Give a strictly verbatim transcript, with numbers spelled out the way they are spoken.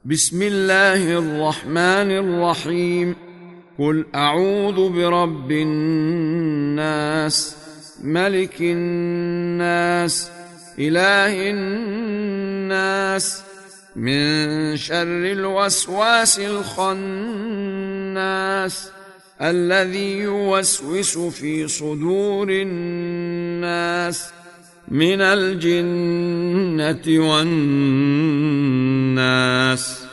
بسم الله الرحمن الرحيم. قل أعوذ برب الناس، ملك الناس، إله الناس، من شر الوسواس الخناس الذي يوسوس في صدور الناس من الجنة والناس.